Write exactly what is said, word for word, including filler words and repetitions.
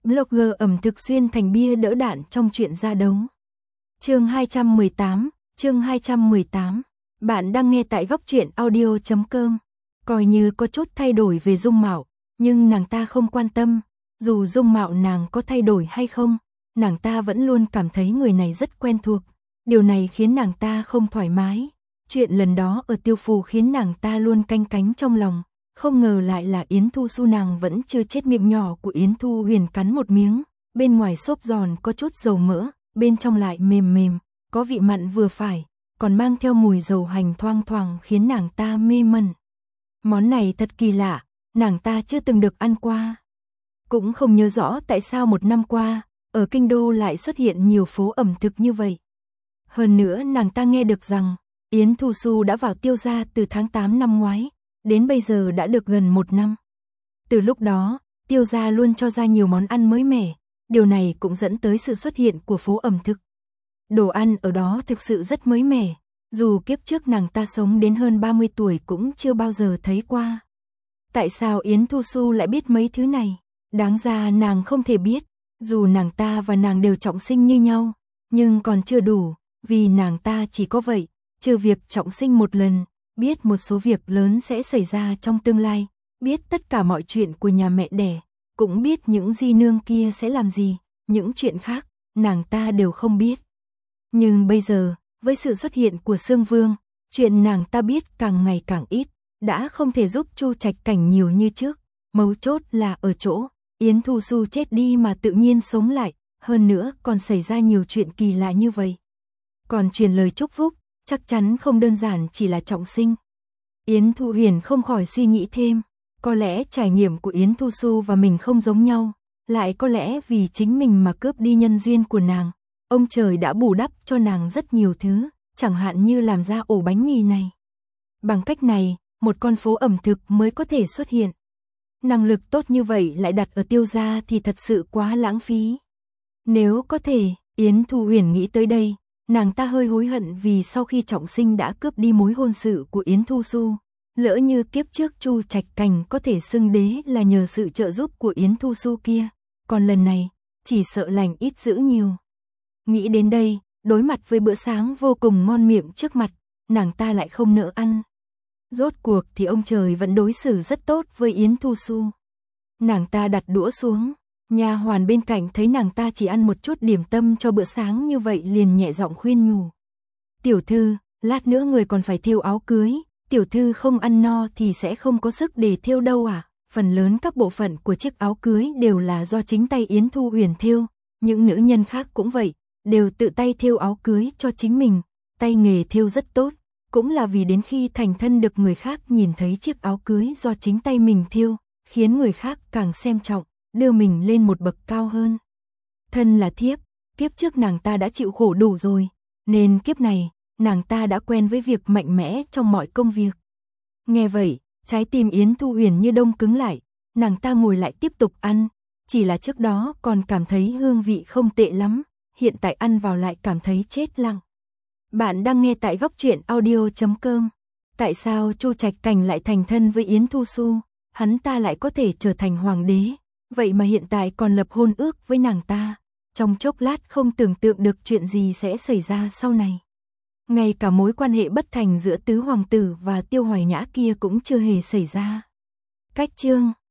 Blogger ẩm thực xuyên thành bia đỡ đạn trong chuyện ra đấu. Chương hai trăm mười tám, chương hai trăm mười tám. Bạn đang nghe tại góc truyện audio chấm com. Coi như có chút thay đổi về dung mạo, nhưng nàng ta không quan tâm, dù dung mạo nàng có thay đổi hay không, nàng ta vẫn luôn cảm thấy người này rất quen thuộc. Điều này khiến nàng ta không thoải mái. Chuyện lần đó ở Tiêu Phù khiến nàng ta luôn canh cánh trong lòng. Không ngờ lại là Yến Thu Xu, nàng vẫn chưa chết. Miệng nhỏ của Yến Thu Huyền cắn một miếng, bên ngoài xốp giòn có chút dầu mỡ, bên trong lại mềm mềm, có vị mặn vừa phải, còn mang theo mùi dầu hành thoang thoảng khiến nàng ta mê mẩn. Món này thật kỳ lạ, nàng ta chưa từng được ăn qua. Cũng không nhớ rõ tại sao một năm qua, ở Kinh Đô lại xuất hiện nhiều phố ẩm thực như vậy. Hơn nữa nàng ta nghe được rằng, Yến Thu Xu đã vào Tiêu gia từ tháng tám năm ngoái, đến bây giờ đã được gần một năm. Từ lúc đó, Tiêu gia luôn cho ra nhiều món ăn mới mẻ, điều này cũng dẫn tới sự xuất hiện của phố ẩm thực. Đồ ăn ở đó thực sự rất mới mẻ, dù kiếp trước nàng ta sống đến hơn ba mươi tuổi cũng chưa bao giờ thấy qua. Tại sao Yến Thu Xu lại biết mấy thứ này? Đáng ra nàng không thể biết, dù nàng ta và nàng đều trọng sinh như nhau, nhưng còn chưa đủ, vì nàng ta chỉ có vậy, trừ việc trọng sinh một lần, biết một số việc lớn sẽ xảy ra trong tương lai, biết tất cả mọi chuyện của nhà mẹ đẻ, cũng biết những di nương kia sẽ làm gì, những chuyện khác, nàng ta đều không biết. Nhưng bây giờ, với sự xuất hiện của Sương Vương, chuyện nàng ta biết càng ngày càng ít, đã không thể giúp Chu Trạch Cảnh nhiều như trước. Mấu chốt là ở chỗ, Yến Thu Xu chết đi mà tự nhiên sống lại, hơn nữa còn xảy ra nhiều chuyện kỳ lạ như vậy. Còn truyền lời chúc phúc, chắc chắn không đơn giản chỉ là trọng sinh. Yến Thu Huyền không khỏi suy nghĩ thêm, có lẽ trải nghiệm của Yến Thu Xu và mình không giống nhau, lại có lẽ vì chính mình mà cướp đi nhân duyên của nàng. Ông trời đã bù đắp cho nàng rất nhiều thứ, chẳng hạn như làm ra ổ bánh mì này. Bằng cách này, một con phố ẩm thực mới có thể xuất hiện. Năng lực tốt như vậy lại đặt ở Tiêu gia thì thật sự quá lãng phí. Nếu có thể, Yến Thu Huyền nghĩ tới đây, nàng ta hơi hối hận vì sau khi trọng sinh đã cướp đi mối hôn sự của Yến Thu Xu. Lỡ như kiếp trước Chu Trạch Cảnh có thể xưng đế là nhờ sự trợ giúp của Yến Thu Xu kia, còn lần này, chỉ sợ lành ít dữ nhiều. Nghĩ đến đây, đối mặt với bữa sáng vô cùng ngon miệng trước mặt, nàng ta lại không nỡ ăn. Rốt cuộc thì ông trời vẫn đối xử rất tốt với Yến Thu Xu. Nàng ta đặt đũa xuống, nha hoàn bên cạnh thấy nàng ta chỉ ăn một chút điểm tâm cho bữa sáng như vậy liền nhẹ giọng khuyên nhủ. Tiểu thư, lát nữa người còn phải thêu áo cưới, tiểu thư không ăn no thì sẽ không có sức để thêu đâu à. Phần lớn các bộ phận của chiếc áo cưới đều là do chính tay Yến Thu Huyền thêu, những nữ nhân khác cũng vậy, đều tự tay thêu áo cưới cho chính mình, tay nghề thêu rất tốt, cũng là vì đến khi thành thân được người khác nhìn thấy chiếc áo cưới do chính tay mình thêu, khiến người khác càng xem trọng, đưa mình lên một bậc cao hơn. Thân là thiếp, kiếp trước nàng ta đã chịu khổ đủ rồi, nên kiếp này, nàng ta đã quen với việc mạnh mẽ trong mọi công việc. Nghe vậy, trái tim Yến Thu Huyền như đông cứng lại, nàng ta ngồi lại tiếp tục ăn, chỉ là trước đó còn cảm thấy hương vị không tệ lắm, hiện tại ăn vào lại cảm thấy chết lặng. Bạn đang nghe tại góc truyện audio chấm com. Tại sao Chu Trạch Cảnh lại thành thân với Yến Thu Xu, hắn ta lại có thể trở thành hoàng đế, vậy mà hiện tại còn lập hôn ước với nàng ta, trong chốc lát không tưởng tượng được chuyện gì sẽ xảy ra sau này. Ngay cả mối quan hệ bất thành giữa tứ hoàng tử và Tiêu Hoài Nhã kia cũng chưa hề xảy ra. Cách chương